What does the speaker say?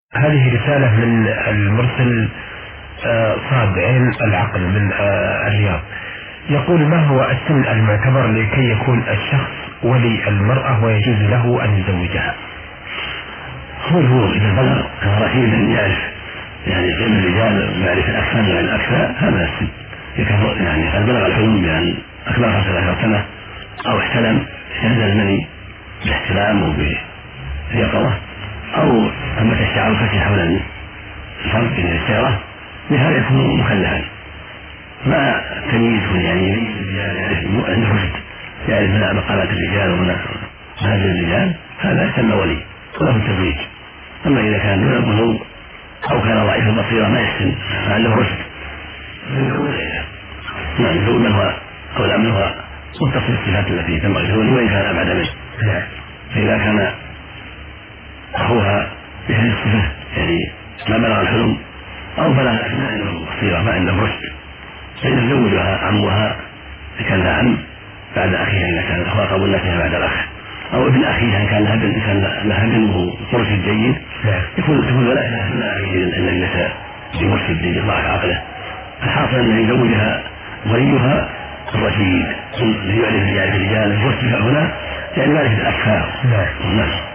هذه رسالة من المرسل صاد عين العقل من الرياض، يقول: ما هو السن المعتبر لكي يكون الشخص ولي المرأة ويجوز له أن يزوجها؟ هو إذا بلغ رشيدا يعرف يعني علم الرجال ويعرف الأكثر من الأكثر، هذا السن. يعني قد بلغ الحلم بأن أكبر 15 سنة أو احتلم ينزل المني باحتلام وبيقظة، أو أنبت الشعر الخشي حول الفرد من السيرة، بهذا يكون مكلفا. مع تمييز يعني عنده رشد يعرف من مقالات الرجال ومن منازل الرجال، هذا يسمى ولي وله التزويج. أما إذا كان دون البلوغ أو كان ضعيف البصيرة ما يحسن فعنده رشد يزوج من هو أولى منه متصل بالصفات التي تنبغي له وإن كان أبعد منه. فإذا كان أخوها بهذه الصفة يعني ما بلغ الحلم أو بلغ ما عنده بصيرة ما عنده رشد، فيتزوجها عمها إذا كان لها عم بعد أخيها إذا كان أخوها قبل نفسها بعد الأخ، أو ابن أخيها إن كان لها ابن وهو مرشد جيد يكون ولاء الذي ليس بمرشد لضعف عقله. الحاصل أن يزوجها وليها الرشيد الذي يعرف الرجال الرشد هنا يعني يعرف الأكثر.